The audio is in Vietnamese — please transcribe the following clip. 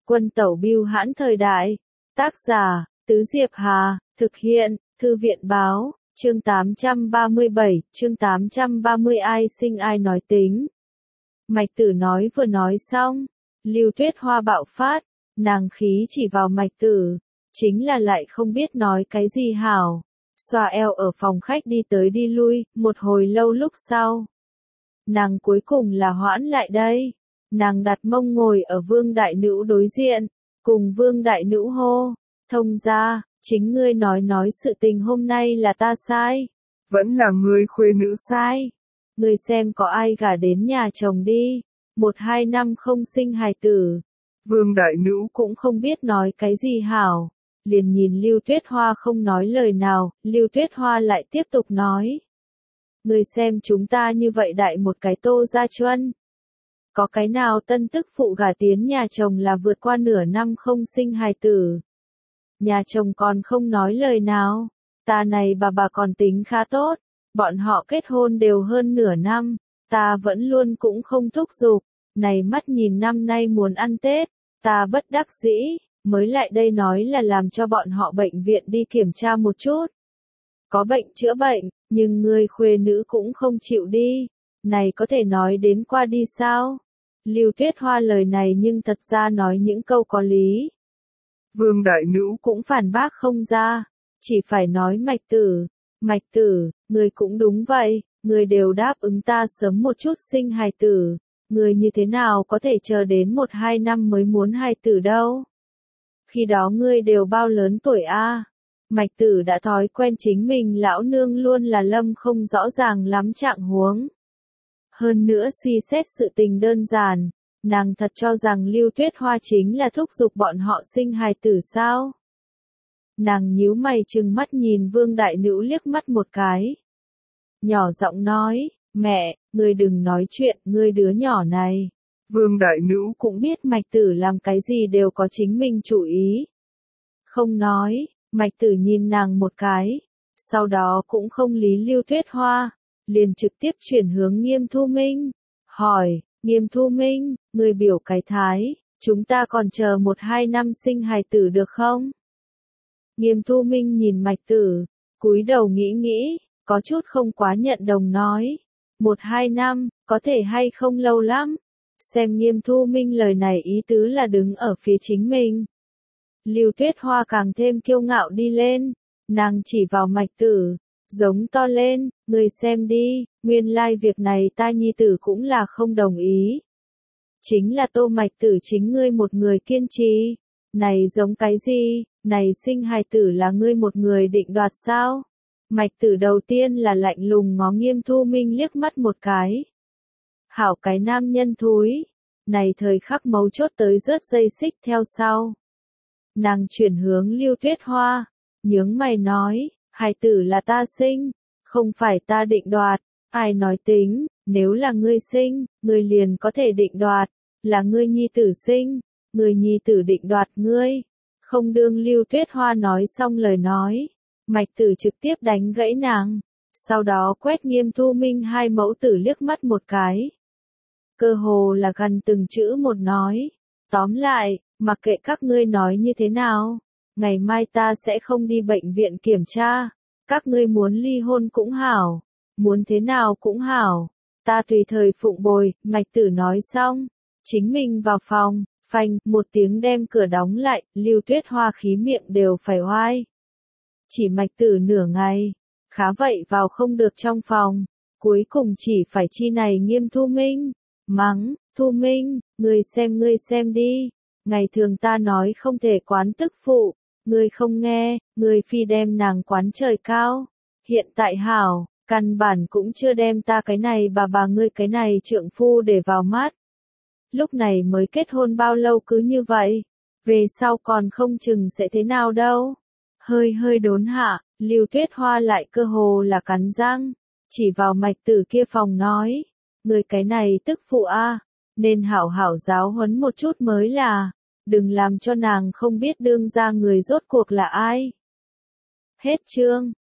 Quân tẩu bưu hãn thời đại. Tác giả, Tứ Diệp Hà, thực hiện, Thư viện báo, chương 837, chương 830 ai sinh ai nói tính. Mạch Tử nói vừa nói xong, Lưu Tuyết Hoa bạo phát, nàng khí chỉ vào Mạch Tử, chính là lại không biết nói cái gì hảo. Xoa eo ở phòng khách đi tới đi lui, một hồi lâu lúc sau. Nàng cuối cùng là hoãn lại đây. Nàng đặt mông ngồi ở Vương Đại Nữ đối diện, cùng Vương Đại Nữ hô, thông ra, chính ngươi nói sự tình hôm nay là ta sai. Vẫn là ngươi khuê nữ sai. Ngươi xem có ai gả đến nhà chồng đi, 1-2 năm không sinh hài tử. Vương Đại Nữ cũng không biết nói cái gì hảo. Liền nhìn Lưu Tuyết Hoa không nói lời nào, Lưu Tuyết Hoa lại tiếp tục nói. Ngươi xem chúng ta như vậy đại một cái Tô Gia Chuân. Có cái nào tân tức phụ gả tiến nhà chồng là vượt qua nửa năm không sinh hài tử. Nhà chồng còn không nói lời nào. Ta này bà còn tính khá tốt. Bọn họ kết hôn đều hơn nửa năm. Ta vẫn luôn cũng không thúc giục. Này mắt nhìn năm nay muốn ăn Tết. Ta bất đắc dĩ. Mới lại đây nói là làm cho bọn họ bệnh viện đi kiểm tra một chút. Có bệnh chữa bệnh, nhưng người khuê nữ cũng không chịu đi. Này có thể nói đến qua đi sao? Lưu Tuyết Hoa lời này nhưng thật ra nói những câu có lý. Vương Đại Nữ cũng phản bác không ra. Chỉ phải nói Mạch Tử, người cũng đúng vậy. Người đều đáp ứng ta sớm một chút sinh hài tử. Người như thế nào có thể chờ đến 1-2 năm mới muốn hài tử đâu? Khi đó ngươi đều bao lớn tuổi a? Mạch Tử đã thói quen chính mình lão nương luôn là lâm không rõ ràng lắm trạng huống. Hơn nữa suy xét sự tình đơn giản, nàng thật cho rằng Lưu Tuyết Hoa chính là thúc giục bọn họ sinh hài tử sao? Nàng nhíu mày trừng mắt nhìn Vương Đại Nữ liếc mắt một cái. Nhỏ giọng nói, mẹ, ngươi đừng nói chuyện, ngươi đứa nhỏ này. Vương Đại Nữ cũng biết Mạch Tử làm cái gì đều có chính mình chủ ý. Không nói, Mạch Tử nhìn nàng một cái, sau đó cũng không lý Lưu Tuyết Hoa, liền trực tiếp chuyển hướng Nghiêm Thu Minh, hỏi, Nghiêm Thu Minh, người biểu cái thái, chúng ta còn chờ 1-2 năm sinh hài tử được không? Nghiêm Thu Minh nhìn Mạch Tử, cúi đầu nghĩ, có chút không quá nhận đồng nói, 1-2 năm, có thể hay không lâu lắm. Xem Nghiêm Thu Minh lời này ý tứ là đứng ở phía chính mình. Lưu Tuyết Hoa càng thêm kiêu ngạo đi lên, nàng chỉ vào Mạch Tử, giống to lên, người xem đi, nguyên lai việc này ta nhi tử cũng là không đồng ý. Chính là Tô Mạch Tử chính ngươi một người kiên trì, này giống cái gì, này sinh hài tử là ngươi một người định đoạt sao? Mạch Tử đầu tiên là lạnh lùng ngó Nghiêm Thu Minh liếc mắt một cái. Hảo cái nam nhân thúi, này thời khắc mấu chốt tới rớt dây xích theo sau. Nàng chuyển hướng Lưu Tuyết Hoa, nhướng mày nói, hài tử là ta sinh, không phải ta định đoạt, ai nói tính, nếu là ngươi sinh, ngươi liền có thể định đoạt, là ngươi nhi tử sinh, ngươi nhi tử định đoạt ngươi. Không đương Lưu Tuyết Hoa nói xong lời nói, Mạch Tử trực tiếp đánh gãy nàng, sau đó quét Nghiêm Thu Minh hai mẫu tử liếc mắt một cái. Cơ hồ là gần từng chữ một nói. Tóm lại, mặc kệ các ngươi nói như thế nào, ngày mai ta sẽ không đi bệnh viện kiểm tra. Các ngươi muốn ly hôn cũng hảo, muốn thế nào cũng hảo. Ta tùy thời phụng bồi, Mạch Tử nói xong. Chính mình vào phòng, phanh, một tiếng đem cửa đóng lại, Lưu Tuyết Hoa khí miệng đều phải oai. Chỉ Mạch Tử nửa ngày, khá vậy vào không được trong phòng. Cuối cùng chỉ phải chi này Nghiêm Thu Minh. Mắng, Thu Minh, ngươi xem đi, ngày thường ta nói không thể quán tức phụ, ngươi không nghe, ngươi phi đem nàng quán trời cao, hiện tại hảo, căn bản cũng chưa đem ta cái này bà ngươi cái này trượng phu để vào mắt. Lúc này mới kết hôn bao lâu cứ như vậy, về sau còn không chừng sẽ thế nào đâu. Hơi đốn hạ, Lưu Tuyết Hoa lại cơ hồ là cắn răng, chỉ vào Mạch Tử kia phòng nói. Người cái này tức phụ a, nên hảo hảo giáo huấn một chút mới là, đừng làm cho nàng không biết đương ra người rốt cuộc là ai. Hết chương.